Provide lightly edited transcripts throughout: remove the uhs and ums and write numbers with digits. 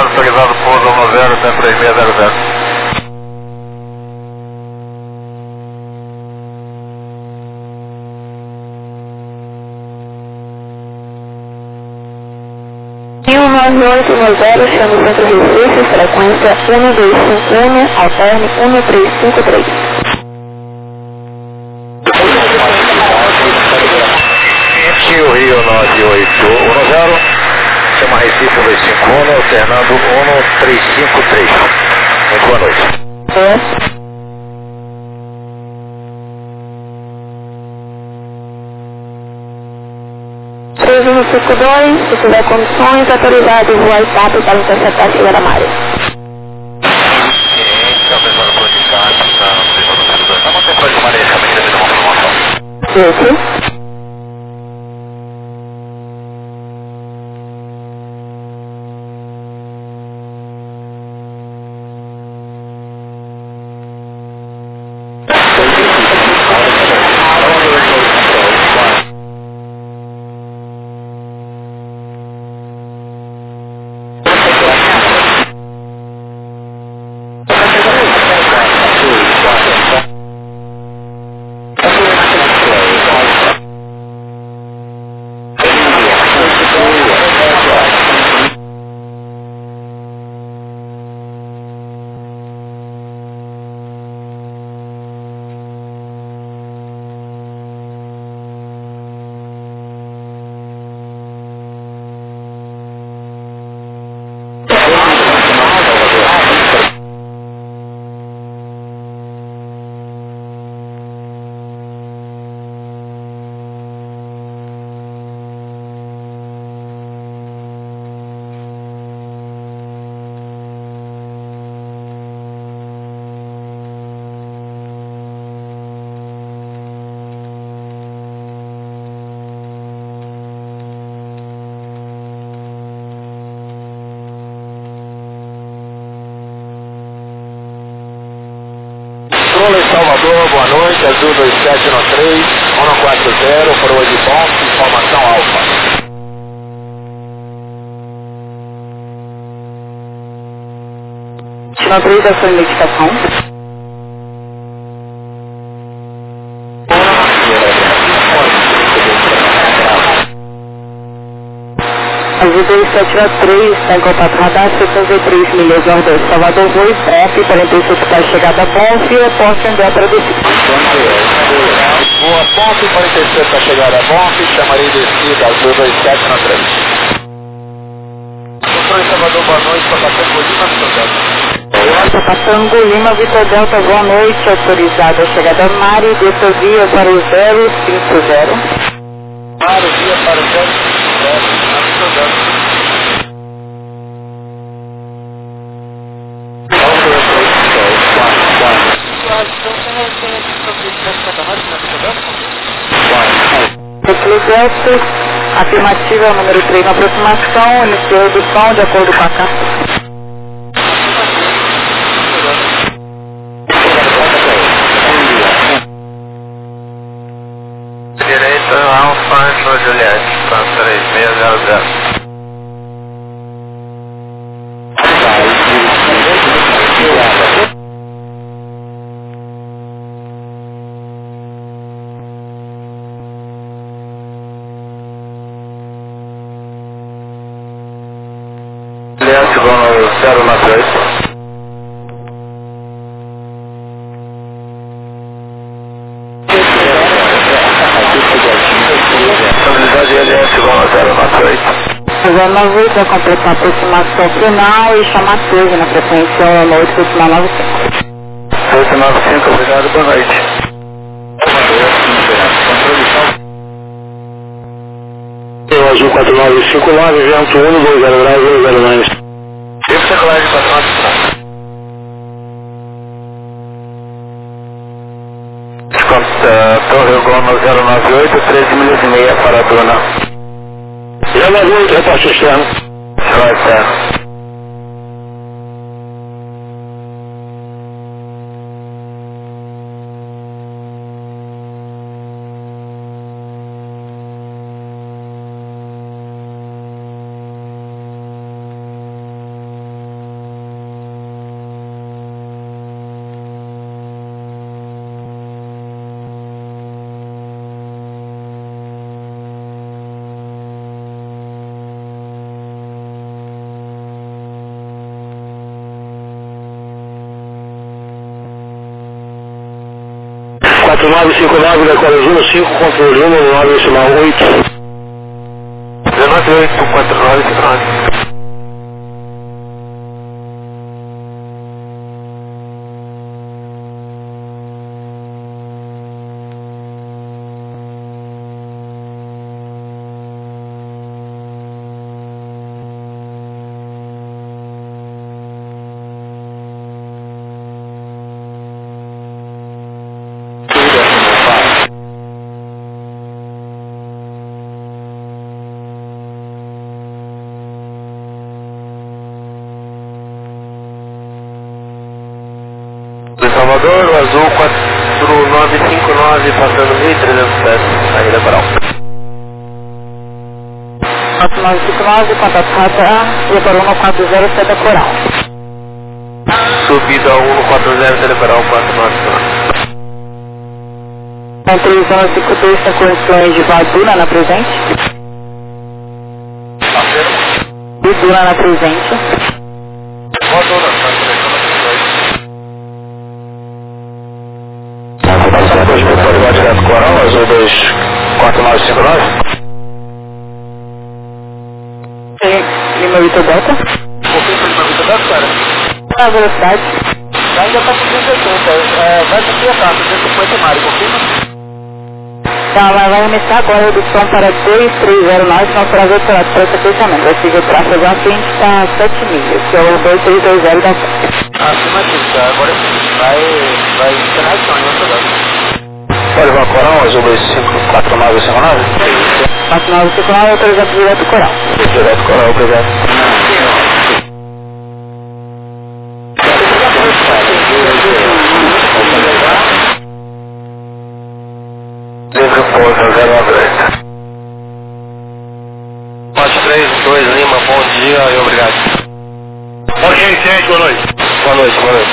atualizado pouso 10, até 3600. E o 9810, chama o Centro Recife, frequência 1251, alterne 1353. O Rio 9810, chama Recife 251, alternando 1353. Muito boa noite. É. 3152, se tiver condições, autorizado voar TAP para interceptar a chegada Mário. Está pensando por indicar, está uma temporada de maré, realmente devido a uma promoção. Esse. Salvador, boa noite, Azul 2793, 140, coroa de bom, informação alfa. Autorização de identificação. Azul 2793, está em contato radar 73 milhas nordeste, Salvador, voo F, 47 para chegada a Bonf, e posso enviar para descida. Boa Bonf, 47 para chegada a Bonf, chamarei descida, Azul 2793. Controle Salvador, boa noite, Papatango Lima, Vitor Delta. Papatango Lima, Vitor Delta, boa noite, autorizado a chegada a Mário, desvia para o 050. Mário, via para o 050. Eclesiastes, afirmativa número 3 na aproximação, iniciou a redução de acordo com a carta. Direita, Alfa, Juliette, está 3600. Juliette, vão no 098. Estabilidade LS, vão no 098. 098 vai completar a aproximação final e chamar 13 na frequência noite aproximar 95. 895, obrigado, boa noite. Azul 4959, vento 1, 20 graus, 209. Tempo circular de 495. Torre Goma 098, 13 milhas e meia para a Duna. 098, reporte externo. Vai externo. 4959 da Corazuna 5, controle 1, 9, decimal 8. 1984959. Salvador, o azul 4959, passando 1307, saída Coral. 4959, contato rota e para 140, saída Coral. Subida 140, saída Coral, 499. Com 3152, está com influência de Vaduna na presente. Vaduna na presente. Vaduna, na presente. Coral, azul 24959. Lima Vitor Delta. Confirma Lima Vitor Delta, cara? A velocidade. Ainda está com 280, vai subir a taxa, 250 Mário, confirma? Tá, vai arremessar agora a redução para 2309, não será vetorado para esse fechamento. Vai seguir o tráfego à frente, está a 7 milhas, que é o 2320 da frente. Afirmativo, tá? Agora sim, vai ensinar isso em outro lado. Pode levar Coral, azul 254959? 4959, autorizado direto Coral. Direto Coral, obrigado. Livre pouso, 0 à direita. 432 Lima, bom dia e obrigado. Bom dia, gente, boa noite. Boa noite, boa noite.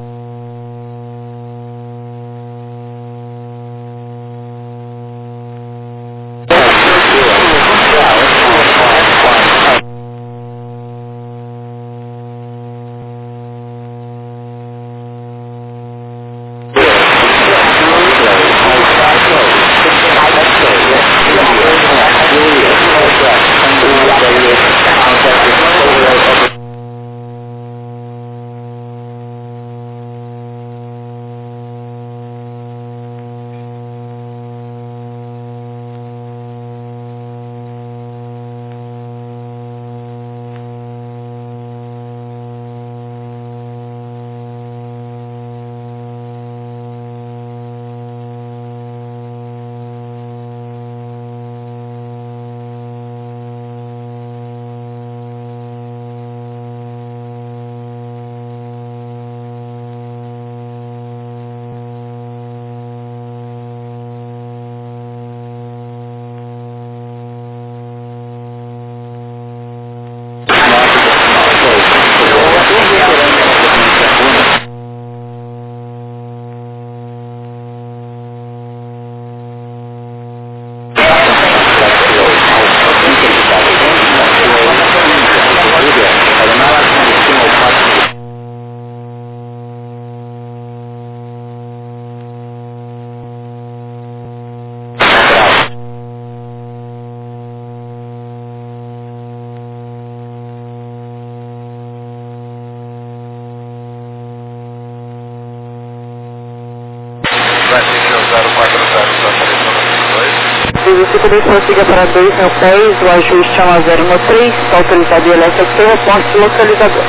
Tudo consiga para 2 no pés, o ajuste é 10 no 3, autorizado e elétrico, reporte localizador.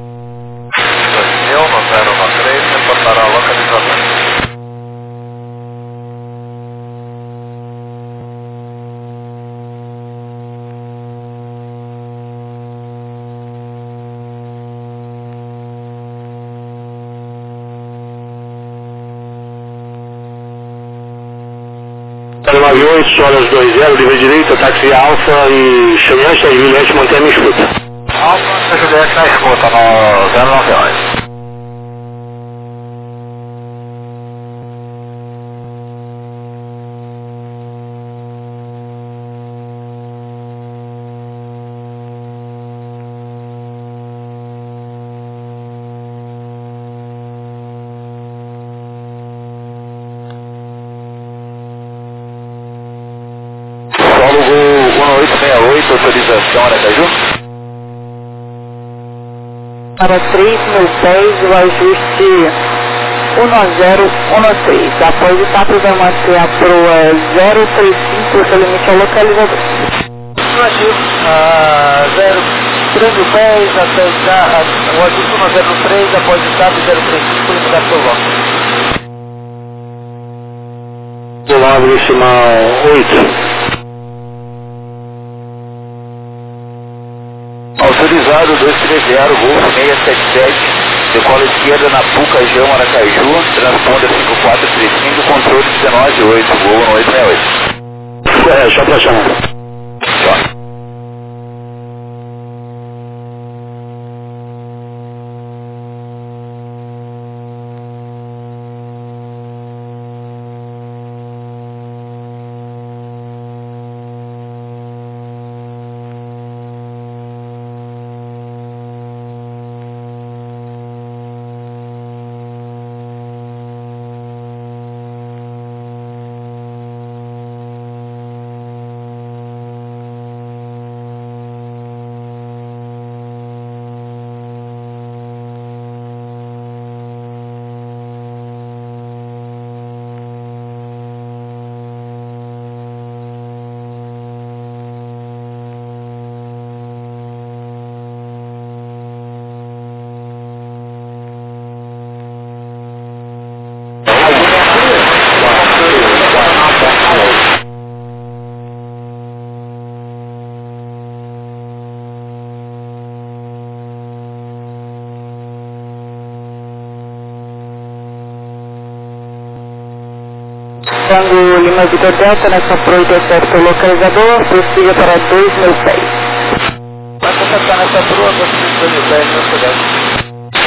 2000 no 0 no 3, reportará localizador. Número 98, horas 20, livre direita, táxi Alfa e Juliette, Juliette mantém a escuta. Alfa, Juliette na escuta, no 091. 968, autorização Aracaju. Para 3.000 pés, o ajuste 1013. Após o TAP vai manter a proa 035, o seu limite é o localizador. Afirmativo. 3.000 pés, até o ajuste 1013, após o TAP 035, limite da proa. Olá, decimal 8. Autorizado 230 Golf 677, decola esquerda na Puca, região Aracaju, transponder 5435, controle 198, voo no 868. Só pra chamar. Só. Tango Lima Vitor Delta, nessa proa de acesso localizador, prossiga para 2.000 pés. Vai contatar nessa proa, para 2.000 pés, não se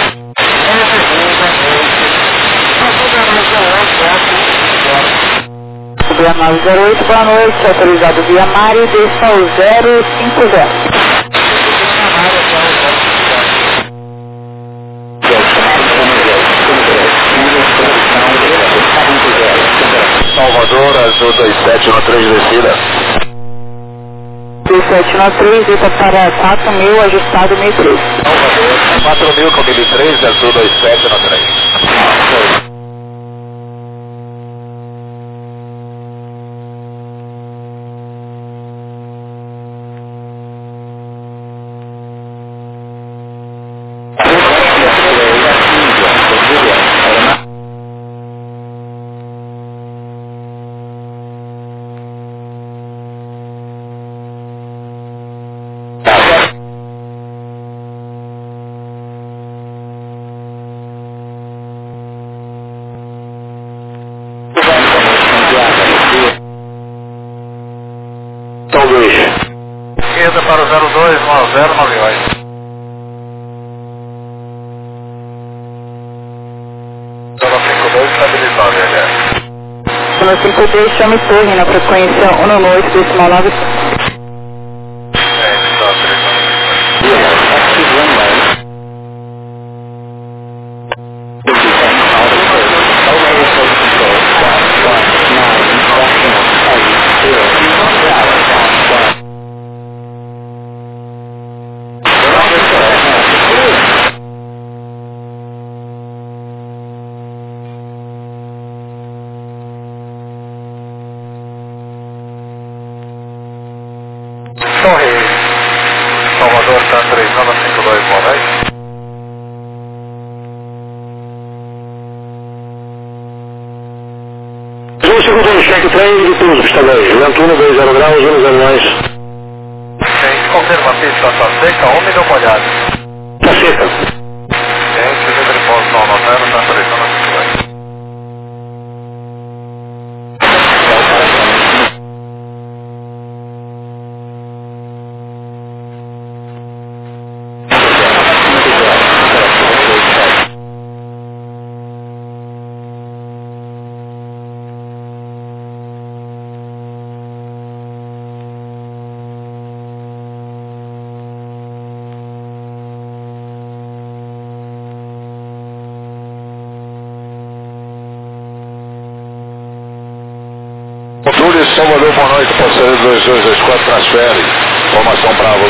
Via 908, boa noite, autorizado via Mário, desça o 050. Salvador, Azul 27 no 3 descida. 27 no 3, desça para 4.000, ajustado 1.003. Salvador, 4.000 com 1.003, Azul 27 no 3. Esquerda para o 02, 1098. 052, estabilizado, LR. 052, chame torre na frequência 198, decimal 9. Está autorizado. Salvador, está 3952, boa noite. Um segundo no cheque 3 de tudo, está bem. Ventura 20 graus, 1 mais. Gente, confirma a pista, está seca, úmida ou molhada? Está seca. Gente, livre posição 90, está 3952. Controle Salvador, boa noite, passageiro 2224, transfere. Formação Bravo.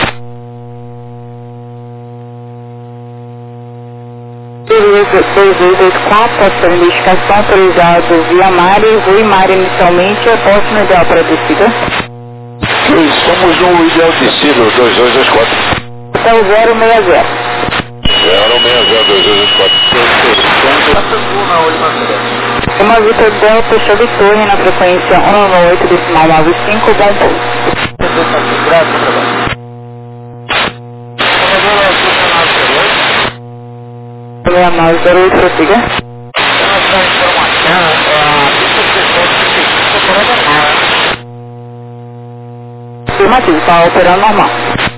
2284, passando identificação autorizado via Mari, Rui Mari inicialmente, é próximo ideal para a descida. Estamos no ideal descido, 2224. Até o 060. 0602224. Uma Vitor Delta, show de torre na frequência 198, decimal 95, bom. Leonardo 08, prossiga. Afirmativo, está operando normal.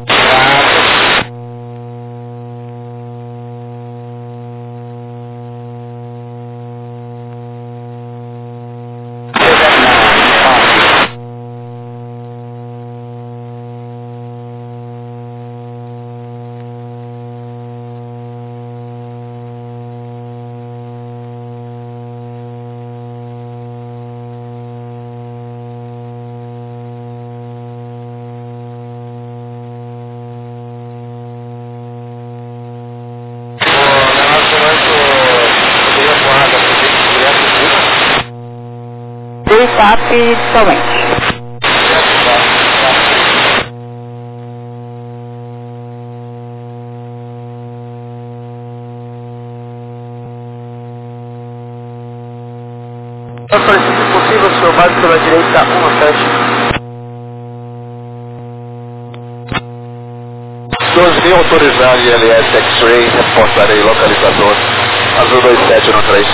TAP somente. Se possível, senhor, mais pela direita, 17. 12.000 autorizado ILS X-Ray, reportarei localizador, Azul 27 no 3.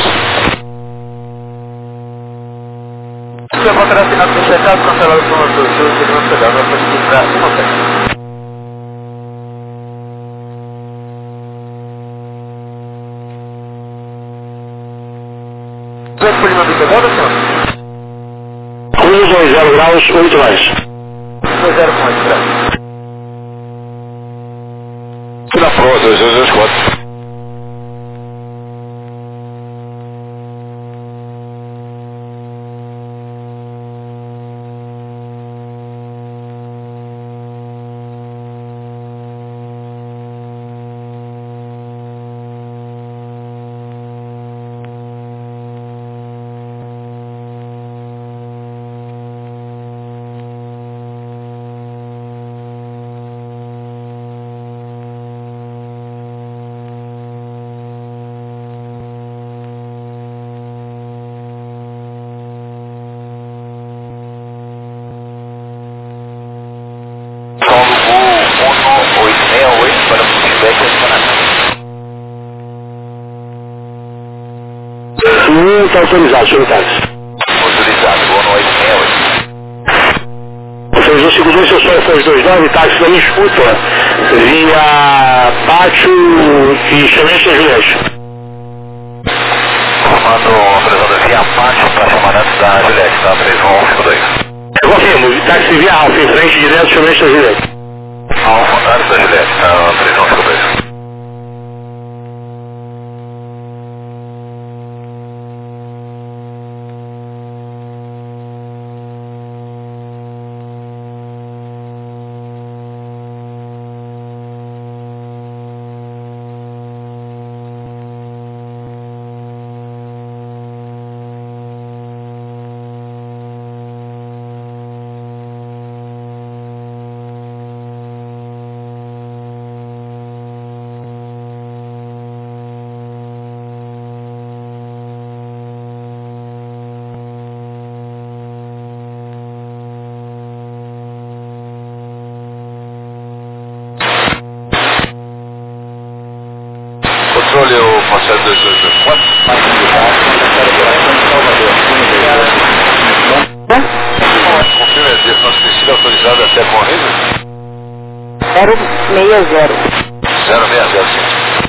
Você vai ter assinado no checado, cancelado por uma pessoa, que não se dá, vai conseguir para 17. Você foi uma brincadeira, senhor? Cruz 20 graus, 8 mais. 20 graus, graus. Na prova, 2224. Está autorizado, senhor Táxi. Autorizado, boa noite, 68. Vocês vão segundo seu sonho, foi os 29, táxi da minha escuta, via Pátio e Semente da Juliette. Comando autorizado via Pátio para comandante da Juliette, tá? 3152. Eu confirmo, táxi via Alfa, em frente direto, Semente da Juliette. Alfa, comandante da Juliette, tá? 3152. Controle o Marcelo 2224. Confirma a nossa descida autorizada até corrida? 060. 060, sim.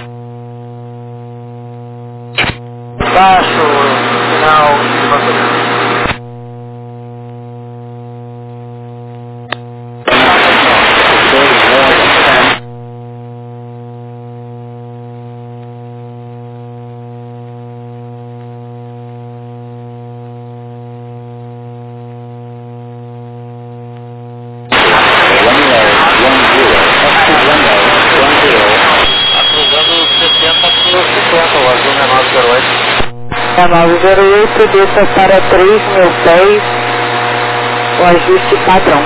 Baixo, final de bateria. É 908, desça para 3.000 pés, o ajuste padrão.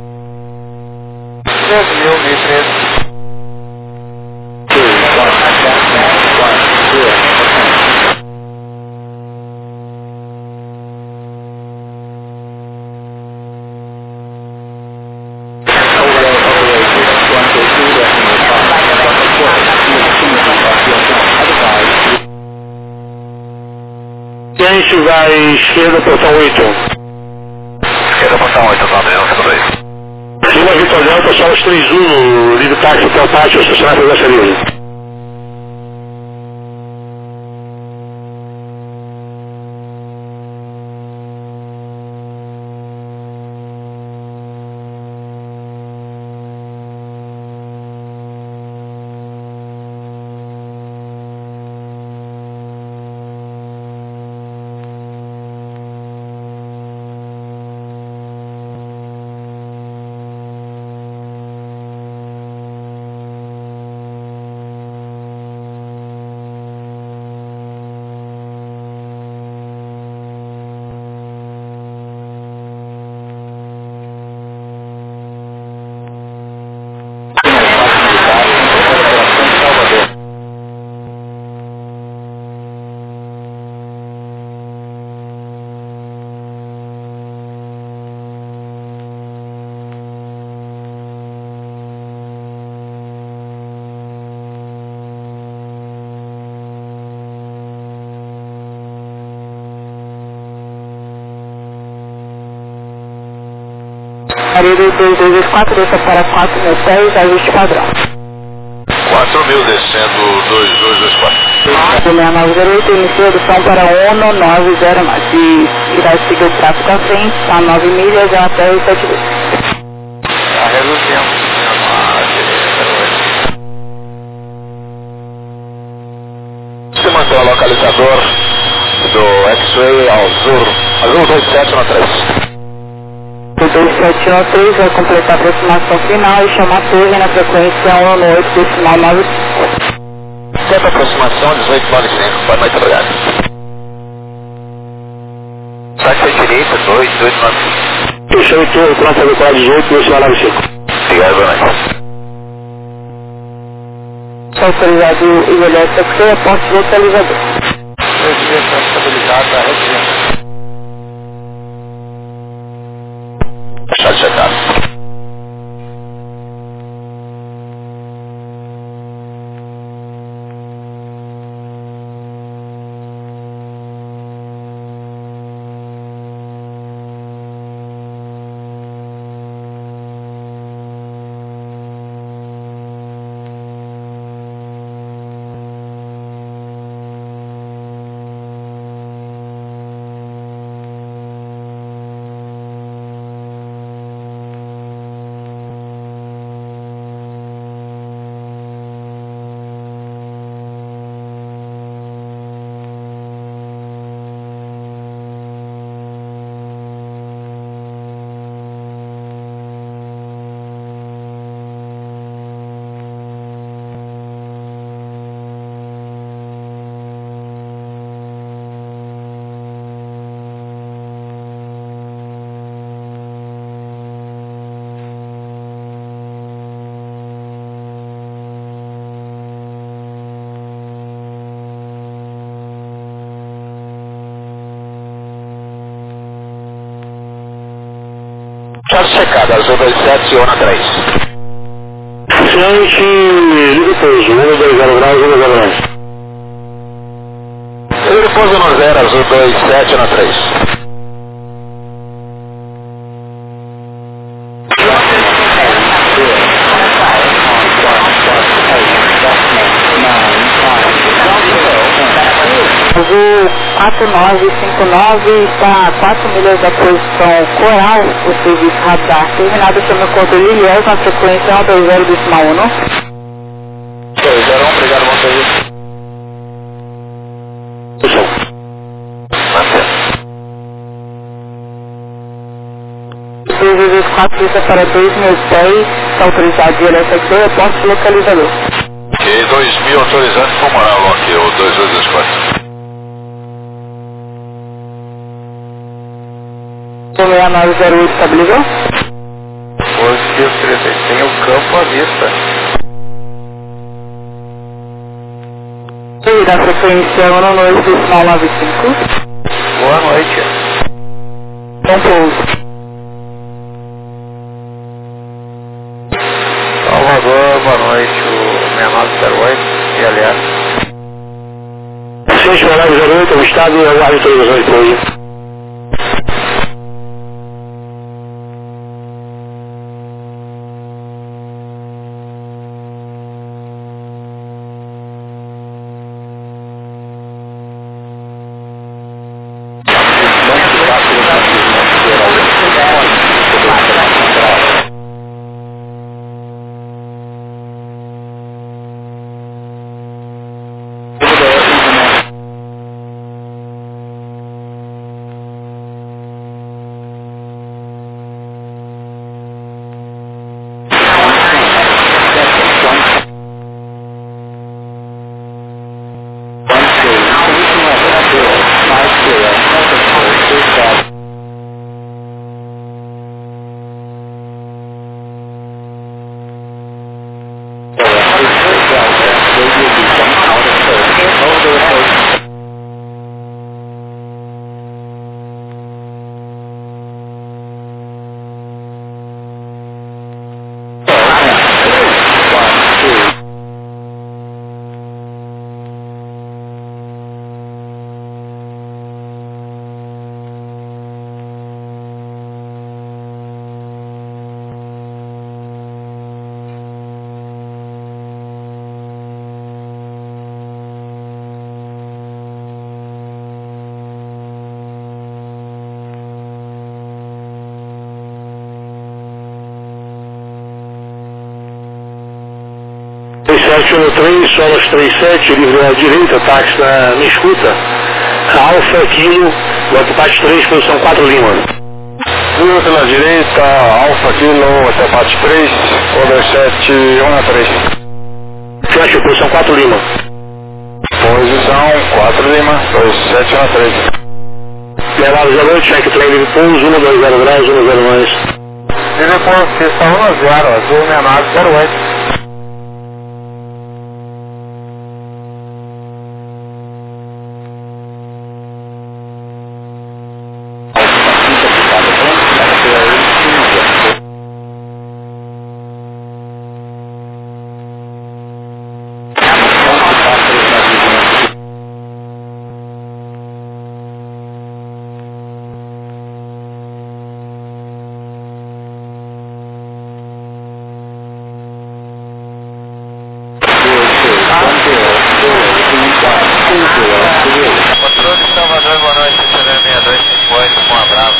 3.013. E a gente vai esquerda, portão 8. Esquerda, portão 8, tudo bem. Lima Vitor Delta, só os 31, livre táxi até o pátio, estacionar para essa livre. Marido 2224, desça para 4.000 pés, ajuste padrão. 4.000 descendo 2224. Do 6908, inicia do som para 1909. E irá seguir o tráfego à frente, a 9 milhas até os 7 vezes. Está reduzindo. Se mantém o localizador do X-Ray Azul 2713. O 2713 vai completar a aproximação final e chama a torre na frequência 118,95. Tempo de aproximação 1895, boa noite, obrigado. Saque da direita, 2895. Fechou o torre, pronto para decolar 18, 1895. Obrigado, boa noite. Só autorizado o ILS-XC, aponte localizador. Residência estabilizada, residência. Fechado, checado. Faz checada, Azul 27 e ONA 3. Frente, livre pouso, 120 graus, 120 graus. Livre pouso no 0, Azul 27 ONA 3. Azul 4959 está a 4 milhas da posição Coral, o serviço radar terminado, chama o controle Ilhéus na frequência 120,1. 201, obrigado, bom serviço. O 224 está para 2.000 pés, está autorizado de LSX, ponto localizador. Ok, 2.000 autorizando pulmonar aqui, o 2224. 6908 estabilizou? Positivo 36, tem o campo à vista. E da frequência 192,95. Boa noite. Bom pouso. Salvador, boa noite, o 6908 e aliás. Ciente 6908, o estado e aguarde autorização de pouso. Solas 37, livre à direita, táxi me escuta. Alfa, Kilo, Guapo 3, posição 4 Lima. Livre pela direita, Alfa, Kilo, Guapo 3, Order 713. Fecha, posição 4 Lima. Posição 4 Lima, 2713. Levados à noite, check trem, livre pouso, 120 graus, 10 mais. Livre pouso, pista 10, azul 6908. Controle Salvador, boa noite, CNM 6258, com um abraço.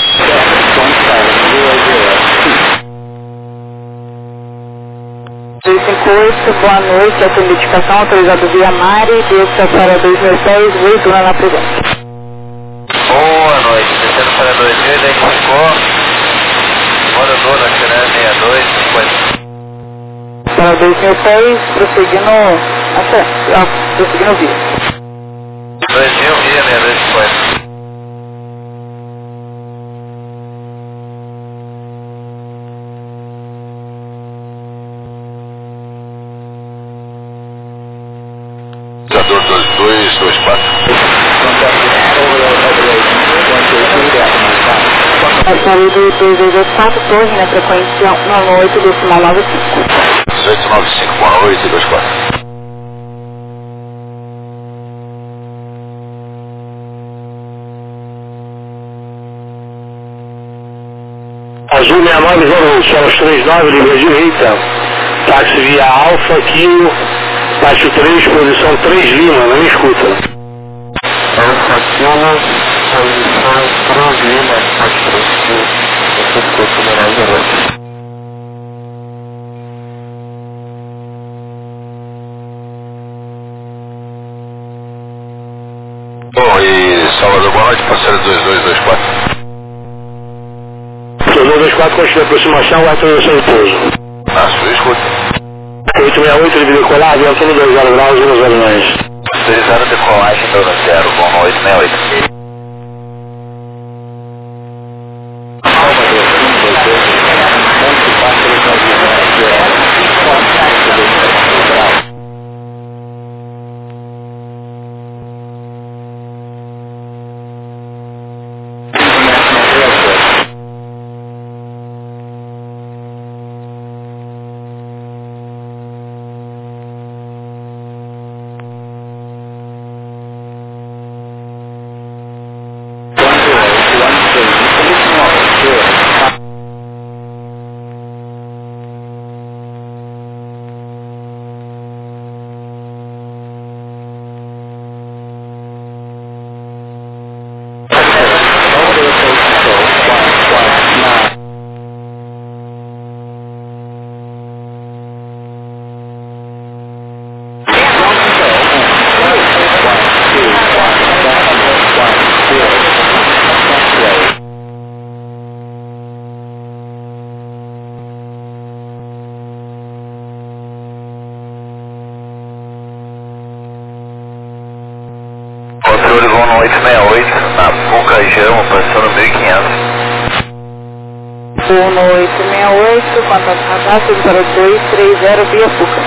258, boa noite, essa identificação autorizada via Mari, desça para 2010, veículo na presente. Boa noite, descendo para 2000, identificou, morador na CNM 6250. Para 2010, prosseguindo via. 2000 via 6250. Usador 2224. Passaria do 2224, torre na frequência 198,95. 1895, boa noite, 24. Azul 6908, Solas 39, livre à direita. Táxi via Alfa, Kilo, Pátio 3, posição 3 Lima, não me escuta. Alfa, Kilo, posição 3 Lima, Pátio 3, você escuta, Menor 08. Bom, e Salvador, boa noite, parceiro 2224. 2224, continua a aproximação, vai autorização de pouso. Na sua escuta. 868, ele decolar, avião 120 graus, 10 mais. Autorizado decolagem, 0, bom, 868. 1868, na Puca Jama, passando 1500. 1868, contato cadastro para 230 via Puca.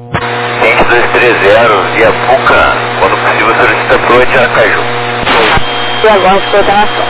2230 via Puca, quando possível solicita pro Aracaju. E agora de coordenação.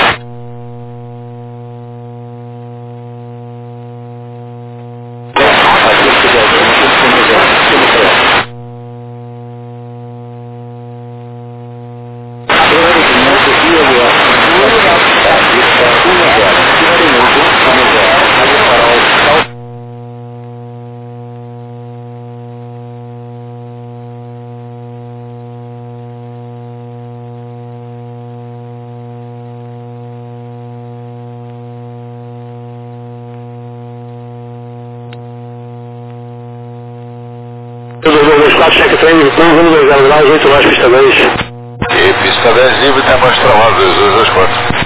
Cheque trem de curva no 20 graus, 8 mais pista 10. E pista 10 livre, tem mais travado, 224.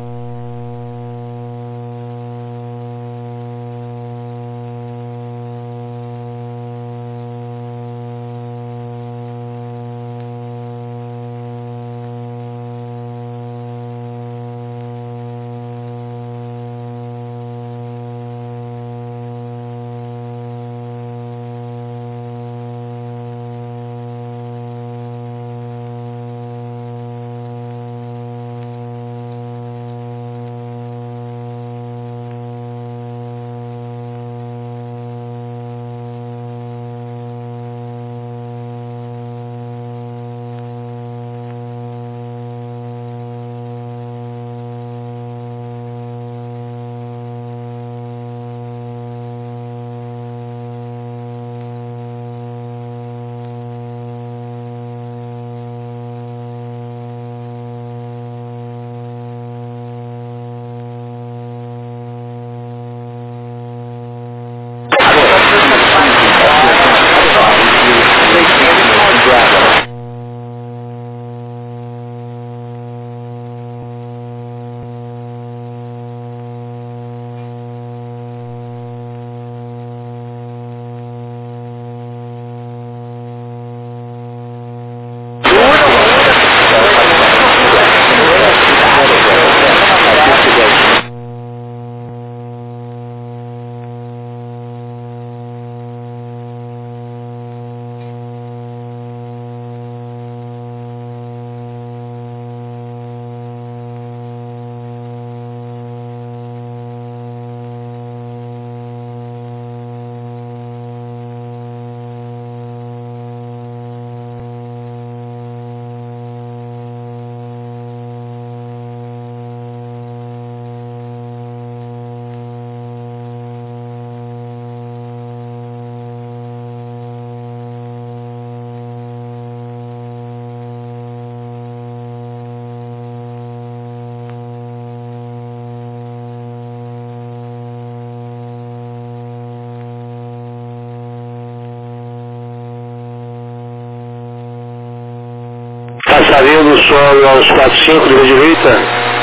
Saindo sobre aos 45 de direita,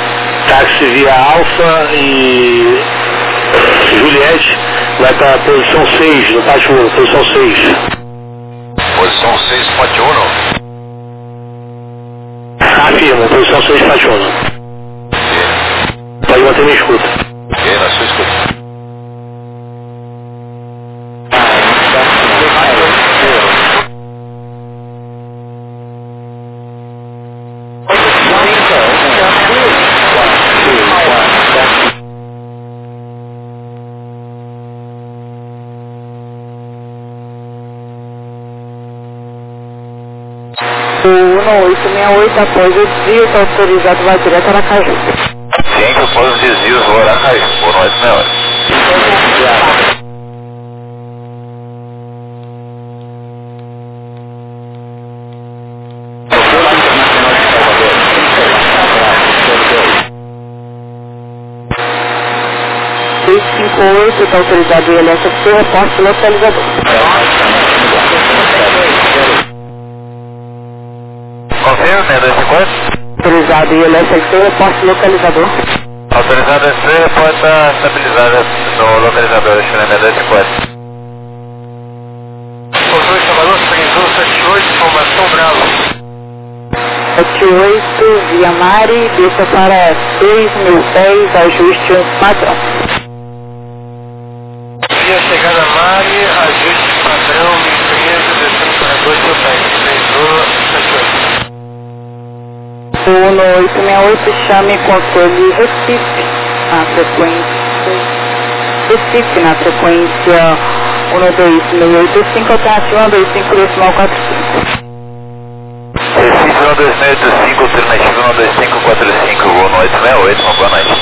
táxi via Alfa e Juliette, vai para a posição 6, no pátio 1, posição 6. Posição 6, pátio 1. Afirma, posição 6, pátio 1. Pode manter minha escuta. Ok, na sua escuta. O 1868, após o desvio, está autorizado, vai direto a Aracaju. Sim, após os desvios do Aracaju, por 1868. Está autorizado o ILSFC, reporte localizador. Confirma, 624. Autorizado o ILSFC, reporte localizador. Autorizado esse reporte está estabilizado no localizador, China 624. Pousou em Salvador, 3078, formação Bravo. 78, via Mari, desça para 3.000 pés, ajuste padrão. Via chegada Mari, ajuste padrão, 1013, descendo para 2.000 pés, 3178. O 868, chame controle Recife, na frequência 12685, alternativa 125,45. Recife 12685, alternativa 12545, voo no 868, uma boa noite.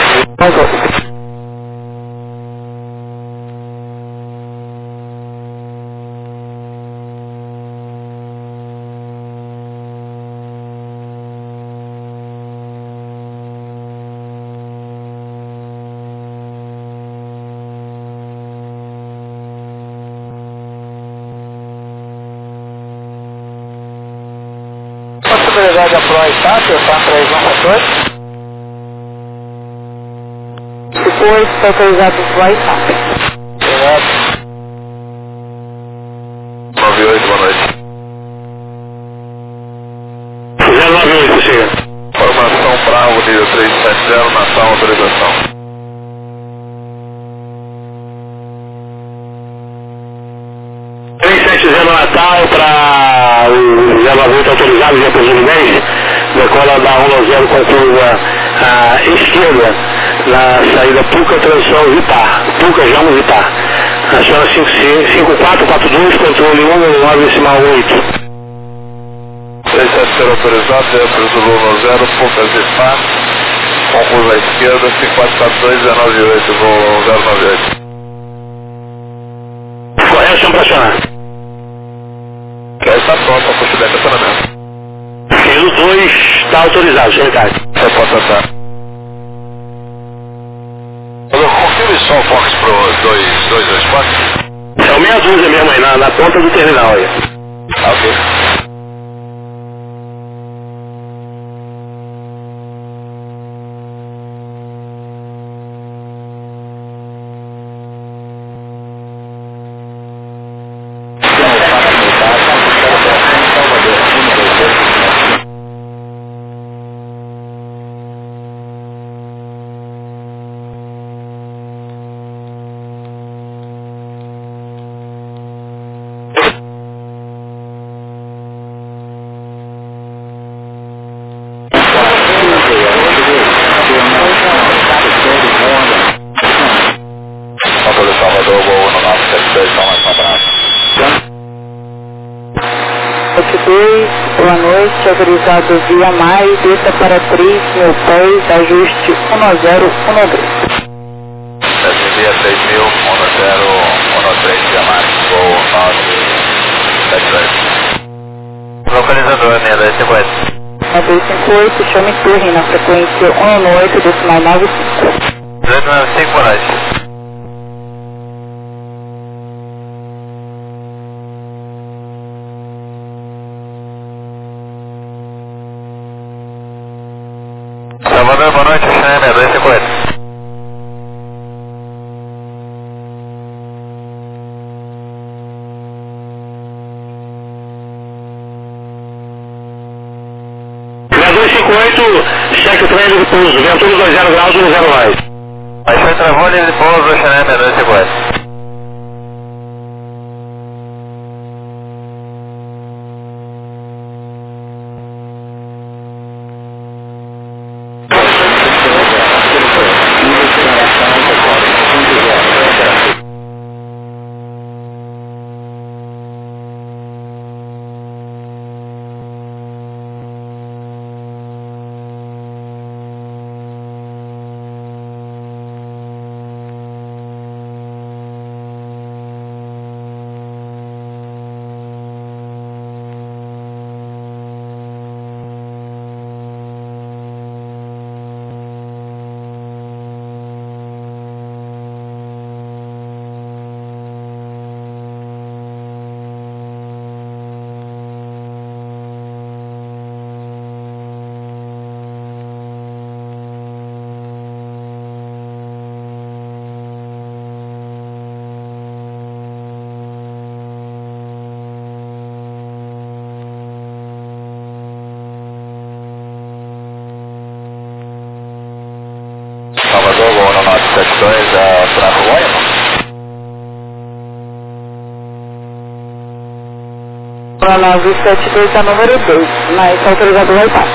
Possibilidade da Pro Start, eu faço 3114. Depois, está autorizado o fly TAP. Direto. 98, boa noite. 098, chega. Formação Bravo, nível 370, Natal, autorização. Natal para o 098 autorizado, via Presidente 10, decola da 190 com curva à esquerda, na saída Puca, transição Vipar, Puca, Jamo, Vipar. Aciona 5442, controle 1,9,8. 370 autorizado, dentro do voo 0, Puca, Vipar, com curva à esquerda, 5442, 198, voo 098. Correção para acionar. Já está pronto para possibilidade de estacionamento. Filo 2 está autorizado, secretário. Você pode estar. Confirme só o Fox Pro 2224. É o meia dúzia mesmo aí, na ponta do terminal aí. Ok. Salvador, voo no 972, só mais uma praça. 82, boa noite, autorizado via MAI, desça para 3.000 pés, ajuste 1013. Via 3000, 1013, Diamante, voo 972. Localizador, minha 258. 258, chame torre na frequência 118,95. 295, boa noite. Salvador, boa noite, Xané, 250. Na 258, cheque trailer de pouso, Ventura 20 graus, 109. Aí foi travou livre de pouso, Xané, 250. Para 972 a número 2, mas autorizado vai estar.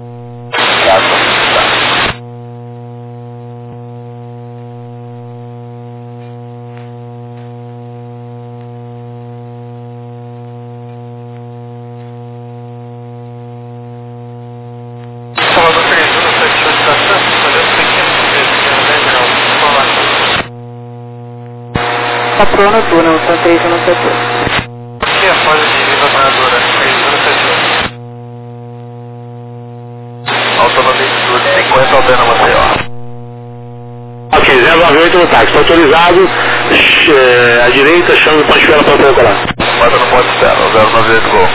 Patroa noturna, São 3178. O que é a fase de vida apanhadora? 3178. Autonomia de 50 Alpena Maceió. Ok, 098 no táxi, está autorizado, à direita, chama o ponte para pouco lá. Manda no ponto externo, 098 Gol.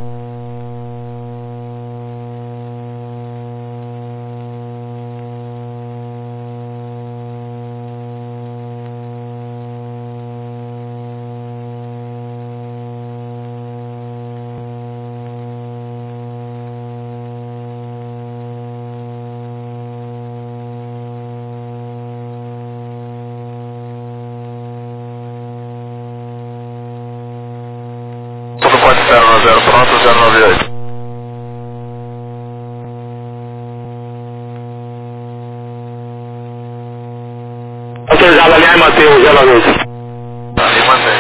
Tudo pode estar no 0 pronto, 098. Autorizado ali em Mateus, 098. Ali mantém.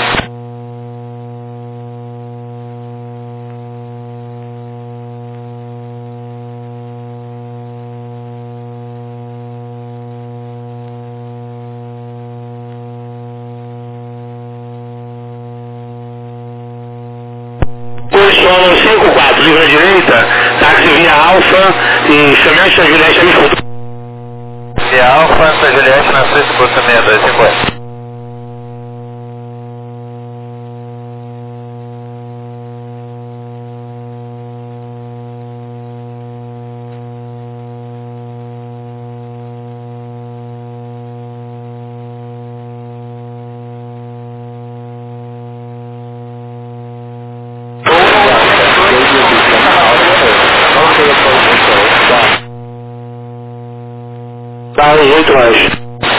Posição 54, livre à direita, táxi via Alfa e chamante da Juliette me escuta. Via Alfa, Santa Juliette, na frente do curso 6250. Dá uns 8 mais. 098.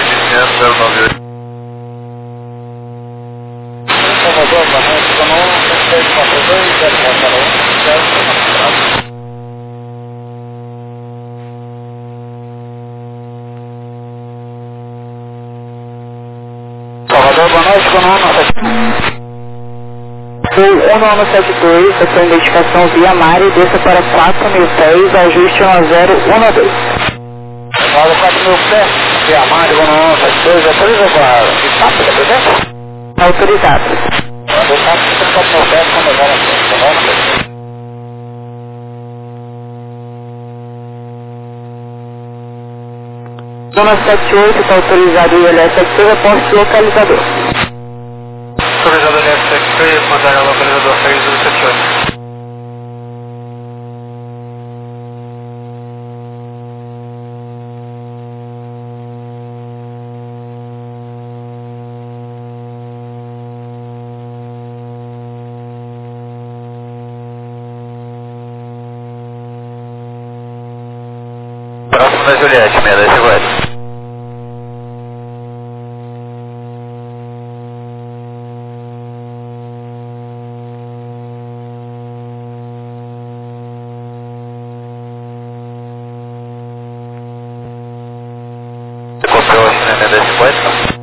Salvador, Barranco, Canon, 742, 041, Salvador, boa noite, Canon, 1972, a sua identificação via Mari, desça para 4.000 pés, ajuste 1012. Fala 4.000 pés, via Mari, Canon, 72, autoriza com a Estapa, tá presente? Autorizado. Quando eu faço 4.000 pés, quando eu vou na frente, tá bom? Zona 78, está autorizado o ILS-76, posto localizador. Autorizado LF-73, mandar a localizador 6078. Próximo da Juliette, 6250. Você comprou a cinema da 50?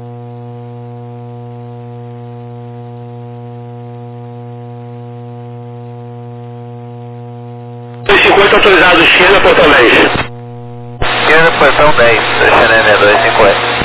Autorizado, China, Portão 10. Esquerda, portão 10, da cinema 250.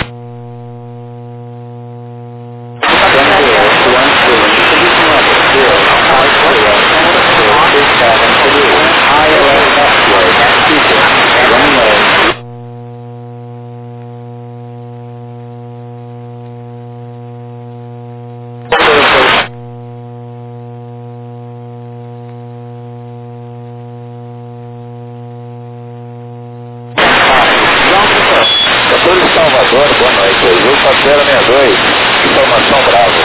Salvador, boa noite. Azul 4062, informação Bravo.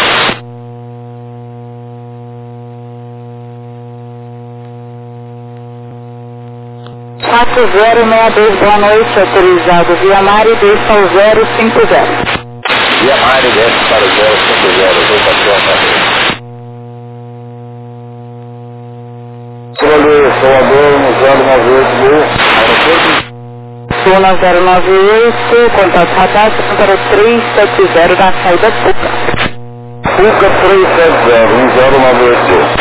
Quatro 062, boa noite, autorizado via Mari, desça ao 050. Via Mari, desce para o 050, Azul 4162. Zona 098, contato radar, para 370 da saída Puca. Puca 370, 1098.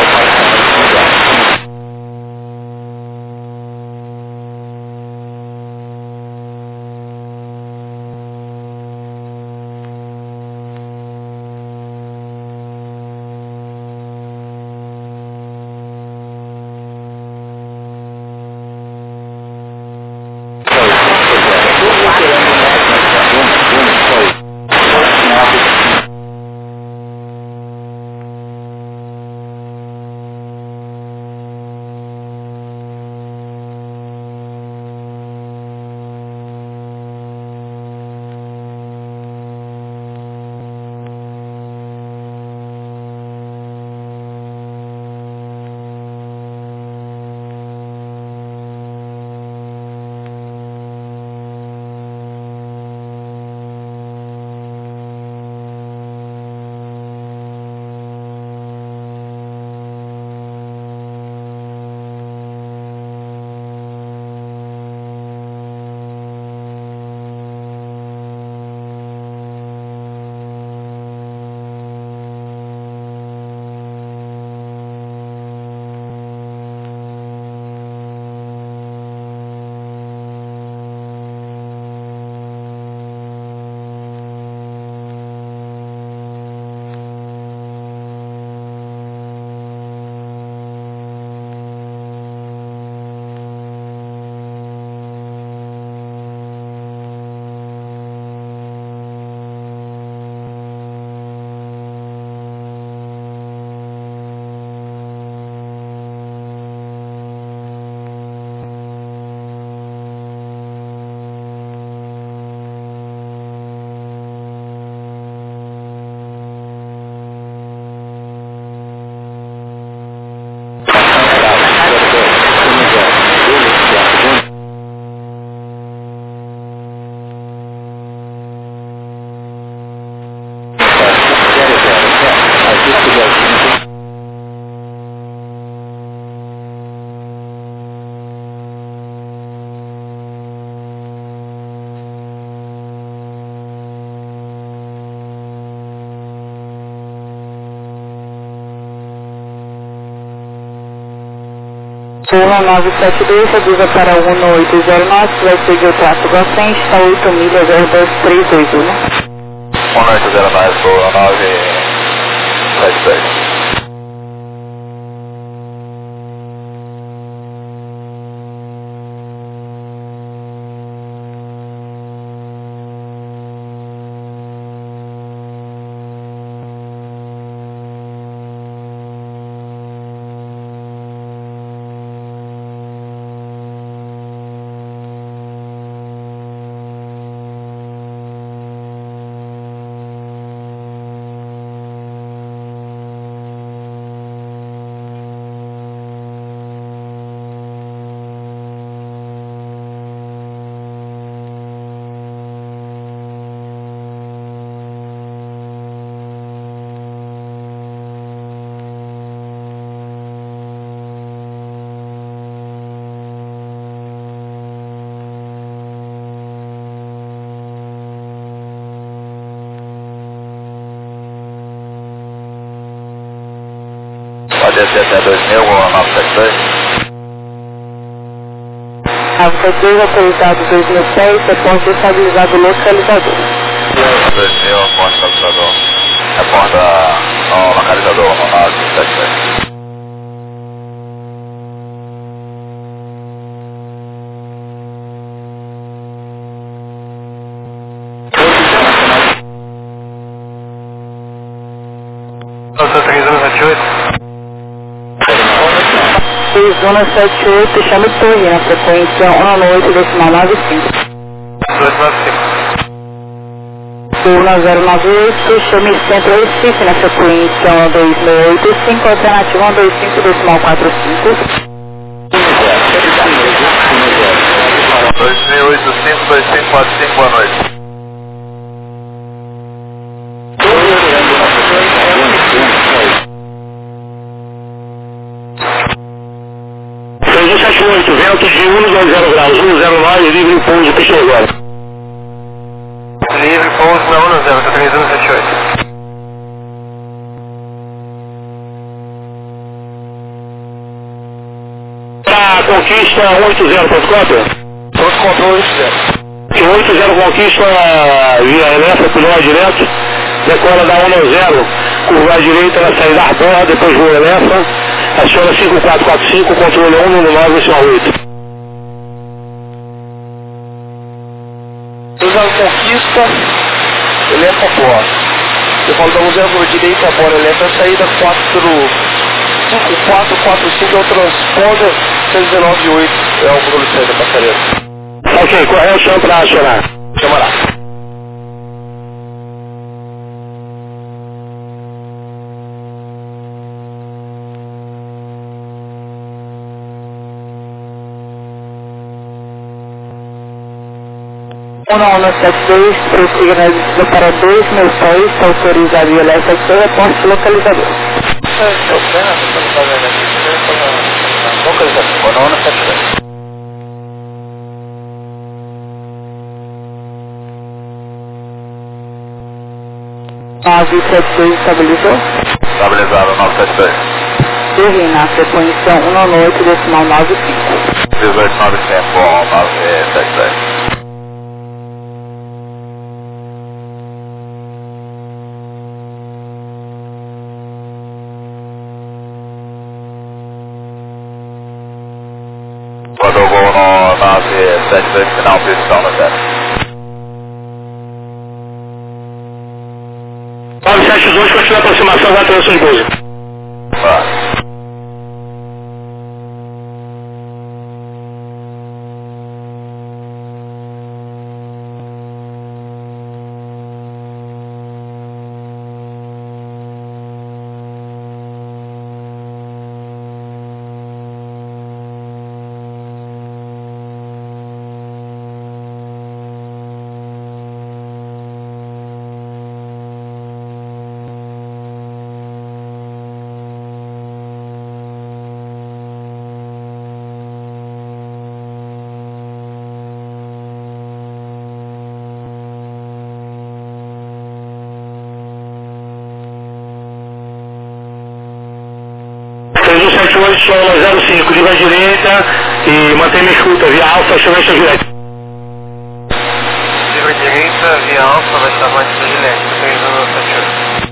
Zona 972, avisa para 1809, vai seguir o tráfego à frente, está 8 milhas, 02321. 1809, Zona 972. Pode descer até 2000, 972. 972, autorizado 2010, reponto estabilizado localizador. 2000, ponto estabilizador. Reponta no localizador, no 972. Zona 78, chame Torre, na frequência 198,95. Zona 098, chame Centro Recife, na frequência 12685, alternativa 125,45. 28552545, boa noite. Graus 109, livre em pouso, pista agora. Livre pouso na 10, tá 3178. Pra Conquista 180, ponto cópia? Ponto controle 80. 180 Conquista via Elefa, pilão direto, decola da 190, curva à direita na saída Arbola, depois voa Elefa, aciona 5445, controle 199, 8. Usando Conquista, Elefa Boa. Eu falo da 10 direita, Boa Elefa, saída 5445 é o transponder 119.8, é o módulo de saída passareira. Ok, qual é o chão para acionar? Chama lá. Uno 72, prossiga na descida para 2 mil pés, autoriza a via leste a reporte localizador. Localização, Uno 72. Nove 72 estabilizou. Estabilizado 972. Seguindo na frequência 198, decimal 95. 1895 com 972. Rodou gol no 972, final, pistão no 0. 972, continua a aproximação, vai atenção de pouso. Solo 05, liga à direita e mantém minha escuta via alfa, chama esta direita. Liga à direita, via alfa, vai estar mais para direita, 3178.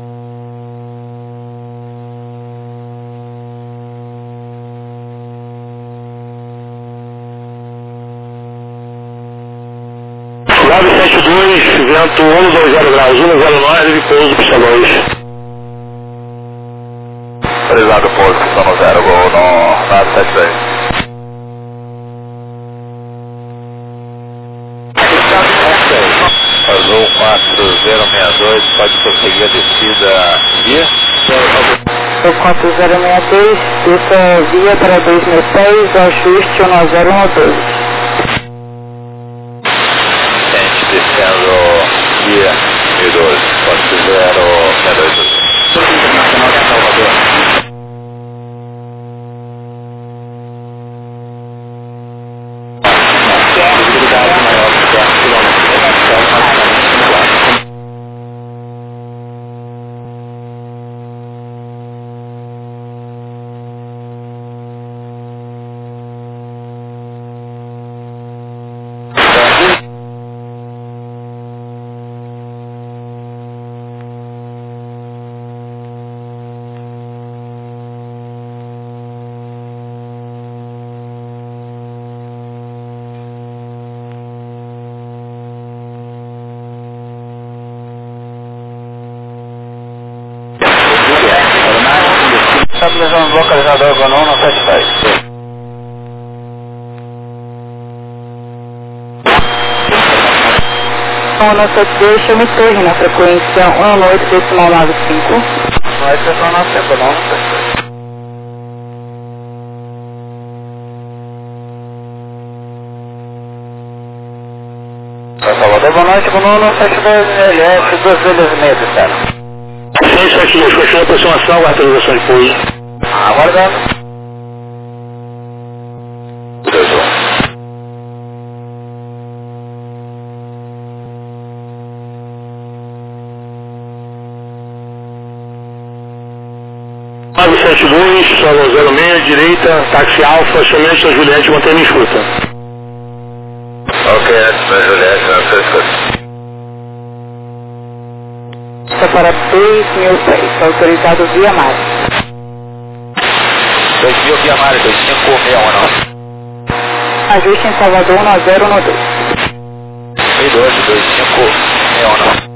Vento 120 graus, 109 e pouso pista 2. Autorizado pouso, pistão no 0, gol no 972. Azul 4062, pode prosseguir a descida via. 4062, desça via para 2 mil pés, ajuste 10112. Gente, descendo via 1012, pode ser 062. Internacional de Salvador. Estabilizando o localizador com 197. Uno 72, chama torre na frequência 198 decimal 95. Vai ser só na tempo, não 197. Salvador, boa noite, com 172 LS, 2 vezes meia, cara. 672, continua a aproximação, autorização de pouso. Aguardando. 972, solo 06, direita, táxi Alfa, chamei São Juliette, mantenha em escuta. Ok, São Juliette, na sua escuta. Está para 2006, autorizado via mar. 2000 via mar, 2561. Ajuste em Salvador 1012. 2012, 2561.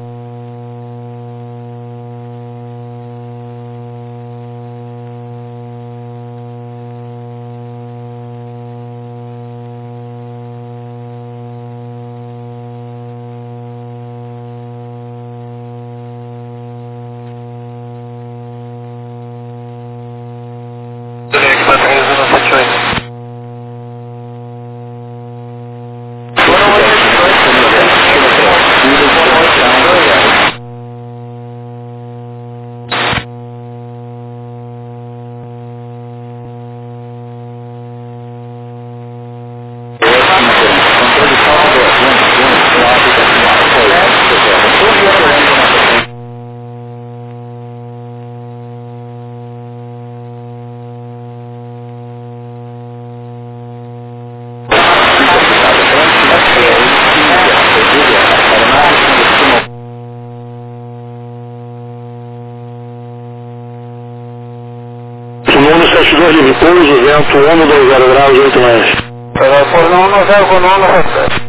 Mundo 72 livre pouso, vento 120 graus, 8 mais. Por 10 com 1,